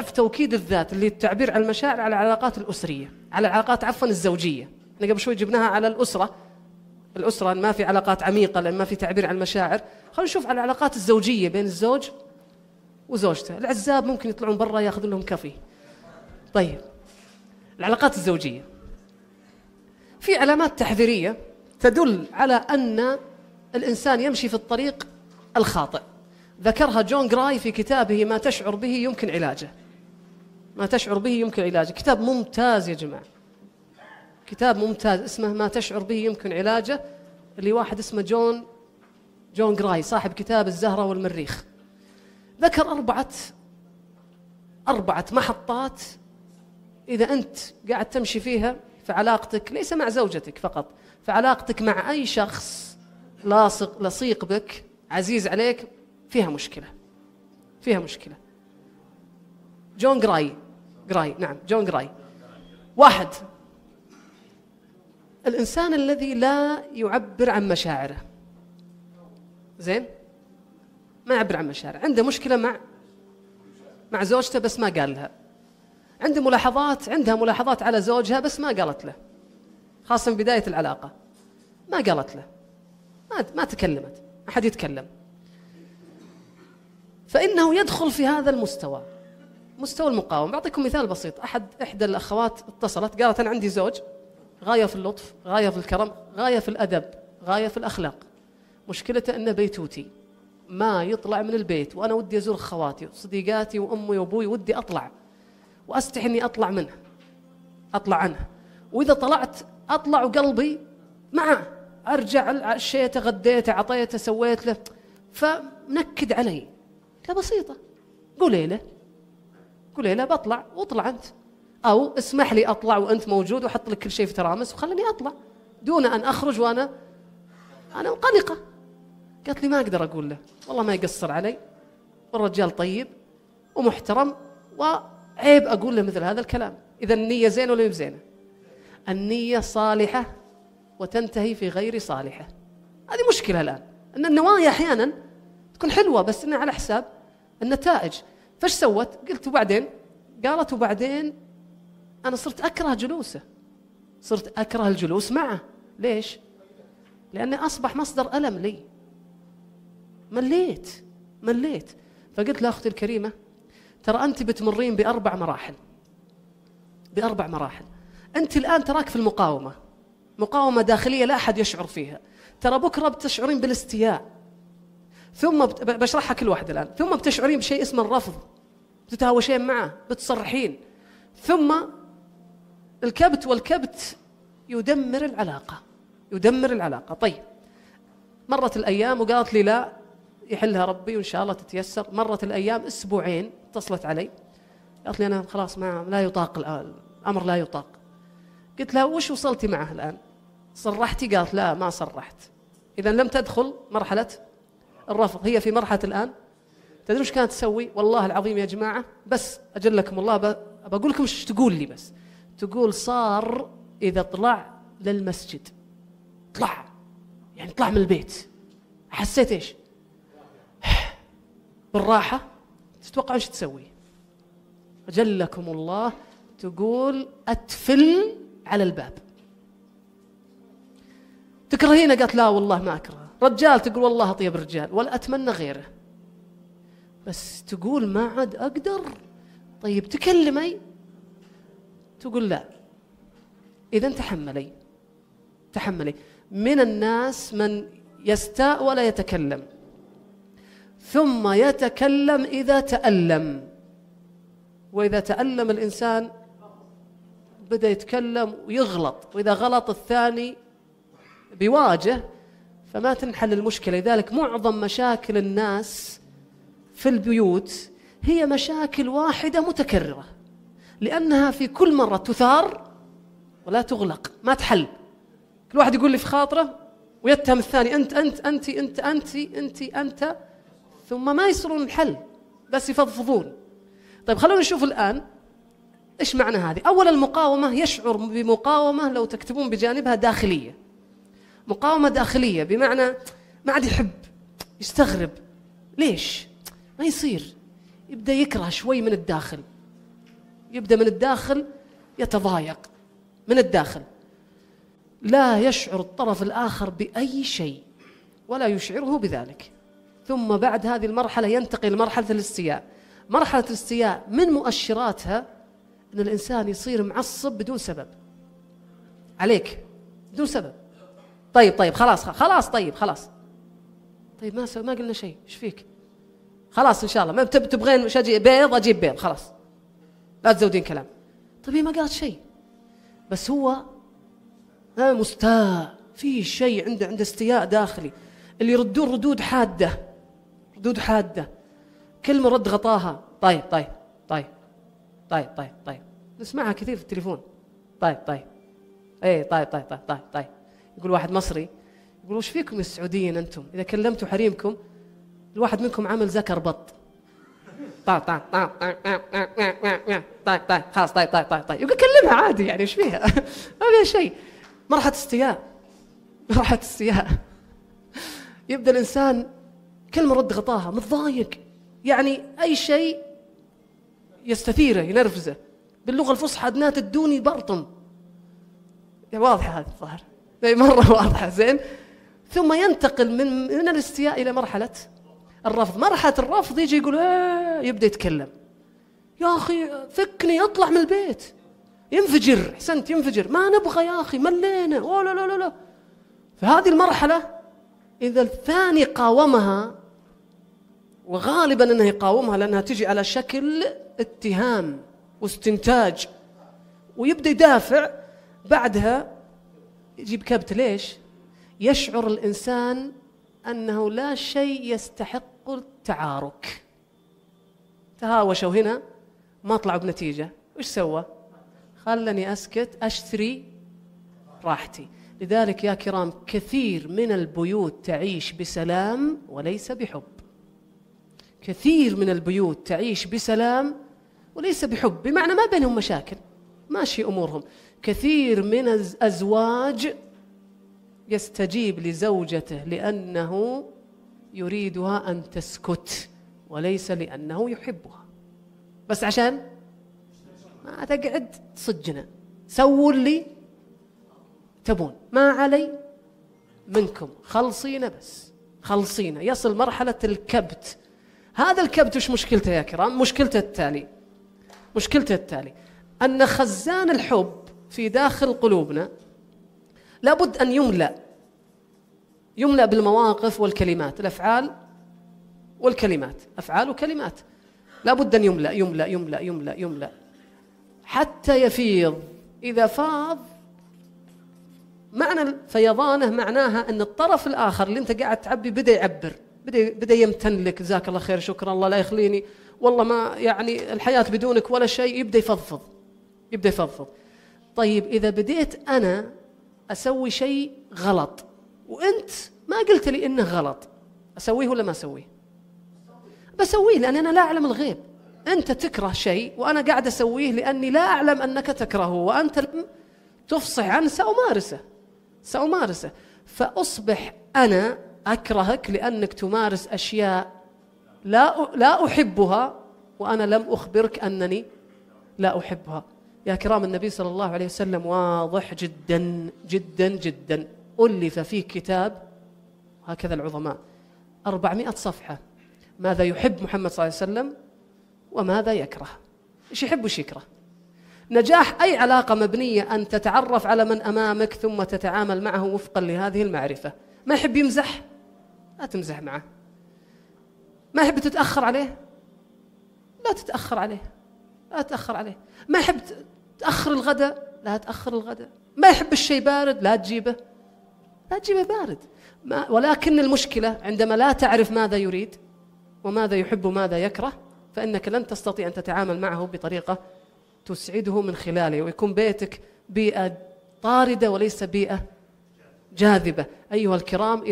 ضعف توكيد الذات اللي التعبير عن المشاعر على العلاقات الأسرية، على العلاقات الزوجية. احنا قبل شوي جبناها على الأسرة ما في علاقات عميقة لأن ما في تعبير عن المشاعر. خلينا نشوف على العلاقات الزوجية بين الزوج وزوجته. العزاب ممكن يطلعون برا ياخذون لهم كافي. طيب العلاقات الزوجية في علامات تحذيرية تدل على أن الإنسان يمشي في الطريق الخاطئ، ذكرها جون جراي في كتابه ما تشعر به يمكن علاجه. ما تشعر به يمكن علاجه، كتاب ممتاز يا جماعة، كتاب ممتاز اسمه ما تشعر به يمكن علاجه، اللي واحد اسمه جون جراي صاحب كتاب الزهرة والمريخ. ذكر أربعة محطات إذا أنت قاعد تمشي فيها في علاقتك، ليس مع زوجتك فقط، في علاقتك مع أي شخص لصيق بك عزيز عليك، فيها مشكلة. جون جراي. واحد، الإنسان الذي لا يعبر عن مشاعره. زين، ما يعبر عن مشاعره، عنده مشكلة مع زوجته بس ما قال لها، عندها ملاحظات على زوجها بس ما قالت له، خاصة في بداية العلاقة ما قالت له، ما تكلمت، ما حد يتكلم، فإنه يدخل في هذا المستوى، مستوى المقاومة. بعطيكم مثال بسيط. إحدى الأخوات اتصلت قالت أنا عندي زوج غاية في اللطف، غاية في الكرم، غاية في الأدب، غاية في الأخلاق، مشكلته أنه بيتوتي، ما يطلع من البيت، وأنا ودي أزور خواتي وصديقاتي وأمي وأبوي، ودي أطلع وأستحي أني أطلع عنه، وإذا طلعت أطلع وقلبي معه، أرجع عشيته غديته عطيته سويت له، فنكد علي. لا بسيطة، قولي له بطلع واطلع أنت، أو اسمح لي أطلع وأنت موجود وحط لك كل شيء في ترامس وخلني أطلع دون أن أخرج وأنا مقلقة. قالت لي ما أقدر أقول له، والله ما يقصر علي، والرجال طيب ومحترم، وعيب أقول له مثل هذا الكلام. إذا النية زينة ولا مش زينة؟ النية صالحة وتنتهي في غير صالحة. هذه مشكلة الآن، أن النوايا أحيانا تكون حلوة بس إنها على حساب النتائج. فايش سوت؟ قالت وبعدين أنا صرت أكره جلوسه، صرت أكره الجلوس معه. ليش؟ لأنه أصبح مصدر ألم لي، مليت. فقلت لها أختي الكريمة ترى أنت بتمرين بأربع مراحل. أنت الآن تراك في مقاومة داخلية لا أحد يشعر فيها، ترى بكرة بتشعرين بالاستياء، ثم بشرحها كل واحد الآن، ثم بتشعرين بشيء اسمه الرفض، بتتهاوشين معه، بتصرحين، ثم والكبت يدمر العلاقة. طيب مرت الأيام وقالت لي لا يحلها ربي وإن شاء الله تتيسر. مرت الأيام، أسبوعين، اتصلت علي قالت لي أنا خلاص لا يطاق الأمر، لا يطاق. قلت لها وش وصلتي معه الآن؟ صرحتي؟ قالت لا ما صرحت. إذا لم تدخل مرحلة الرفض، هي في مرحلة الآن. تدري وش كانت تسوي؟ والله العظيم يا جماعة، بس أجلكم الله بقول لكم وش تقول لي. بس تقول صار إذا طلع للمسجد، طلع من البيت، حسيت إيش؟ بالراحة. تتوقع إيش تسوي؟ أجلكم الله، تقول أتفل على الباب. تكرهينه؟ قالت لا والله ما أكره. رجال؟ تقول والله أطيب رجال ولا أتمنى غيره، بس تقول ما عاد أقدر. طيب تكلمي؟ تقول لا. إذا تحملي. من الناس من يستاء ولا يتكلم، ثم يتكلم إذا تألم، وإذا تألم الإنسان بدأ يتكلم ويغلط، وإذا غلط الثاني بيواجه، فما تنحل المشكلة. لذلك معظم مشاكل الناس في البيوت هي مشاكل واحدة متكررة، لأنها في كل مرة تثار ولا تغلق، ما تحل. كل واحد يقول لي في خاطره ويتهم الثاني، أنت، ثم ما يصلون الحل، بس يفضفضون. طيب خلونا نشوف الآن إيش معنى هذه. أولا المقاومة، يشعر بمقاومة لو تكتبون بجانبها داخلية. مقاومة داخلية بمعنى ما عاد يحب، يستغرب، ليش ما يصير، يبدأ يكره شوي من الداخل، يبدأ من الداخل يتضايق من الداخل، لا يشعر الطرف الآخر بأي شيء ولا يشعره بذلك. ثم بعد هذه المرحلة ينتقل لمرحلة الاستياء. مرحلة الاستياء من مؤشراتها أن الإنسان يصير معصب بدون سبب عليك، بدون سبب. طيب خلاص طيب ما قلنا شيء، ايش فيك؟ خلاص إن شاء الله ما تبغين بيض أجيب بيض، خلاص لا تزودين كلام. طيب ما قالت شيء، بس هو مستاء، في شيء عنده استياء داخلي. اللي يردون ردود حادة، كلمة رد غطاها طيب نسمعها كثير في التليفون. طيب ايه طيب. يقول واحد مصري، يقول وش فيكم يا السعوديين أنتم إذا كلمتوا حريمكم الواحد منكم عمل ذكر بط، طيب خلاص طيب يقول كلمها عادي، يعني ايش فيها؟ ما فيها شيء. مرحلة استياء يبدأ الإنسان كلمة رد غطاها، متضايق، يعني أي شيء يستثيره ينرفزه. باللغة الفصحى أدناه تدوني برطم، واضحة هذه الظاهر، مرة واضحة زين. ثم ينتقل من الاستياء إلى مرحلة الرفض. مرحلة الرفض يجي يقول يبدأ يتكلم، يا أخي فكني أطلع من البيت، ينفجر، حسنت ينفجر، ما نبغى يا أخي ملينا، لا. في هذه المرحلة إذا الثاني قاومها، وغالبا أنه يقاومها لأنها تجي على شكل اتهام واستنتاج، ويبدأ يدافع، بعدها يجيب كبت. ليش؟ يشعر الإنسان أنه لا شيء يستحق التعارك. تهاوشوا هنا ما طلعوا بنتيجة، وش سوى؟ خلني أسكت أشتري راحتي. لذلك يا كرام كثير من البيوت تعيش بسلام وليس بحب، كثير من البيوت تعيش بسلام وليس بحب، بمعنى ما بينهم مشاكل، ماشي أمورهم. كثير من الأزواج يستجيب لزوجته لأنه يريدها أن تسكت وليس لأنه يحبها، بس عشان ما تقعد تصجنا، سووا اللي تبون، ما علي منكم، خلصينا بس، خلصينا. يصل مرحلة الكبت. هذا الكبت وش مشكلته يا كرام؟ مشكلته التالي أن خزان الحب في داخل قلوبنا لابد أن يملأ بالمواقف والكلمات، الأفعال والكلمات، أفعال وكلمات، لابد أن يملأ حتى يفيض. إذا فاض، معنى فيضانه معناها أن الطرف الآخر اللي أنت قاعد تعبي بدأ يعبر، بدأ يمتن لك، جزاك الله خير، شكرا، الله لا يخليني، والله ما يعني الحياة بدونك ولا شيء، يبدأ يفضفض. طيب إذا بديت أنا أسوي شيء غلط وأنت ما قلت لي إنه غلط، أسويه ولا ما أسويه؟ بسويه لأن أنا لا أعلم الغيب. أنت تكره شيء وأنا قاعد أسويه لأني لا أعلم أنك تكرهه وأنت لم تفصح عنه، سأمارسه. فأصبح أنا أكرهك لأنك تمارس أشياء لا أحبها وأنا لم أخبرك أنني لا أحبها. يا كرام النبي صلى الله عليه وسلم واضح جدا جدا جدا، ألف فيه كتاب هكذا العظماء 400 صفحة، ماذا يحب محمد صلى الله عليه وسلم وماذا يكره، إيش يحب وإيش يكره. نجاح أي علاقة مبنية أن تتعرف على من أمامك ثم تتعامل معه وفقا لهذه المعرفة. ما يحب يمزح، لا تمزح معه. ما يحب تتأخر عليه، لا تتأخر عليه. ما يحب تأخر الغداء، لا تأخر الغداء. ما يحب الشيء بارد، لا تجيبه بارد. ولكن المشكلة عندما لا تعرف ماذا يريد وماذا يحب وماذا يكره، فإنك لن تستطيع أن تتعامل معه بطريقة تسعده من خلاله، ويكون بيتك بيئة طاردة وليس بيئة جاذبة. أيها الكرام،